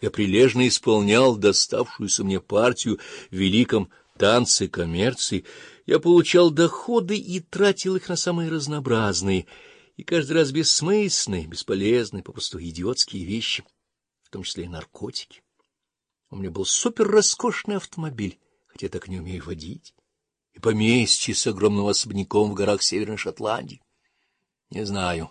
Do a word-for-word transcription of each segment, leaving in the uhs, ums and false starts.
Я прилежно исполнял доставшуюся мне партию в великом танце коммерции. Я получал доходы и тратил их на самые разнообразные, и каждый раз бессмысленные, бесполезные, попросту идиотские вещи, в том числе и наркотики. У меня был суперроскошный автомобиль, хотя я так не умею водить, и поместье с огромным особняком в горах Северной Шотландии. Не знаю,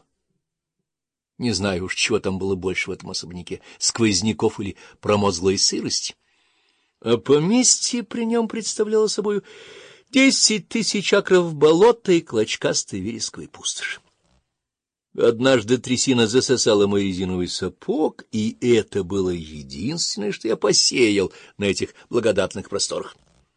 не знаю уж, чего там было больше в этом особняке, сквозняков или промозглой сырости. А поместье при нем представляло собой десять тысяч акров болота и клочкастой вересковой пустоши. Однажды трясина засосала мой резиновый сапог, и это было единственное, что я посеял на этих благодатных просторах.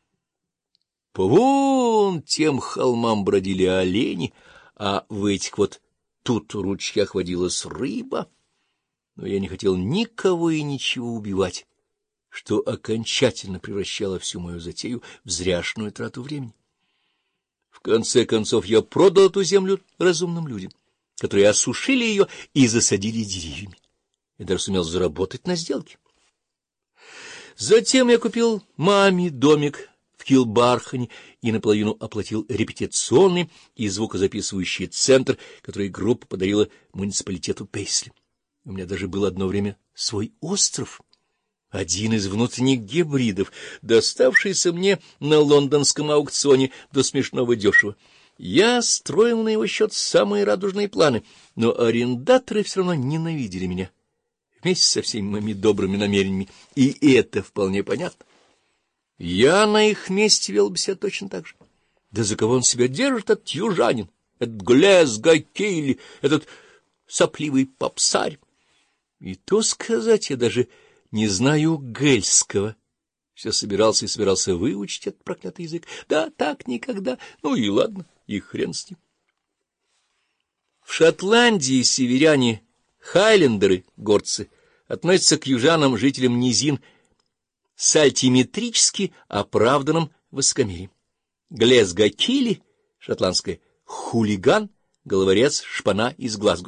По вон тем холмам бродили олени, а в этих вот тут ручьях водилась рыба. Но я не хотел никого и ничего убивать, что окончательно превращало всю мою затею в зряшную трату времени. В конце концов я продал эту землю разумным людям, которые осушили ее и засадили деревьями, и даже сумел заработать на сделке. Затем я купил маме домик в Килбархане и наполовину оплатил репетиционный и звукозаписывающий центр, который группа подарила муниципалитету Пейсли. У меня даже был одно время свой остров, один из внутренних гибридов, доставшийся мне на лондонском аукционе до смешного дешево. Я строил на его счет самые радужные планы, но арендаторы все равно ненавидели меня, вместе со всеми моими добрыми намерениями, и это вполне понятно. Я на их месте вел бы себя точно так же. Да за кого он себя держит, этот южанин, этот Глэзго Кейли, этот сопливый попсарь? И то сказать, я даже не знаю гельского. Все собирался и собирался выучить этот проклятый язык. Да, так никогда. Ну и ладно, и хрен с ним. В Шотландии северяне, хайлендеры, горцы, относятся к южанам, жителям низин, с альтиметрически оправданным высокомерием. Глэзго Кейли, шотландское, хулиган, головорез, шпана из Глазго.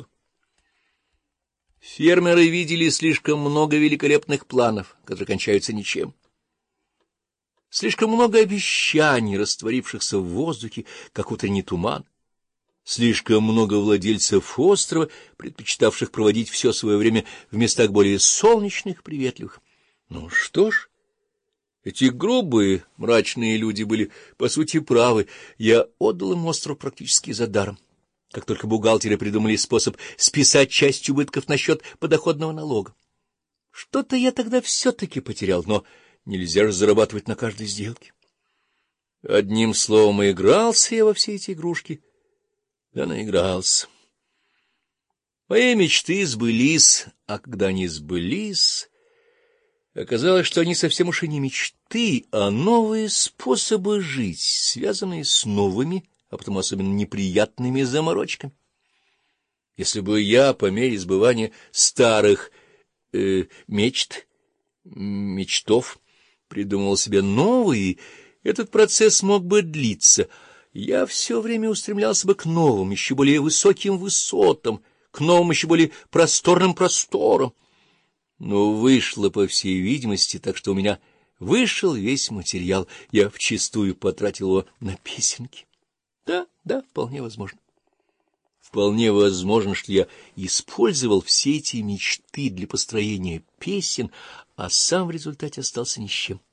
Фермеры видели слишком много великолепных планов, которые кончаются ничем. Слишком много обещаний, растворившихся в воздухе, как утренний туман. Слишком много владельцев острова, предпочитавших проводить все свое время в местах более солнечных, приветливых. Ну что ж, эти грубые, мрачные люди были, по сути, правы. Я отдал им остров практически за даром. Как только бухгалтеры придумали способ списать часть убытков на счет подоходного налога. Что-то я тогда все-таки потерял, но нельзя же зарабатывать на каждой сделке. Одним словом, игрался я во все эти игрушки, да наигрался. Мои мечты сбылись, а когда они сбылись, оказалось, что они совсем уж и не мечты, а новые способы жить, связанные с новыми, а потому особенно неприятными заморочками. Если бы я, по мере сбывания старых э, мечт, мечтов, придумал себе новые, этот процесс мог бы длиться. Я все время устремлялся бы к новым, еще более высоким высотам, к новым, еще более просторным просторам. Но вышло, по всей видимости, так что у меня вышел весь материал, я вчистую потратил его на песенки. Да, да, вполне возможно. Вполне возможно, что я использовал все эти мечты для построения песен, а сам в результате остался ни с чем.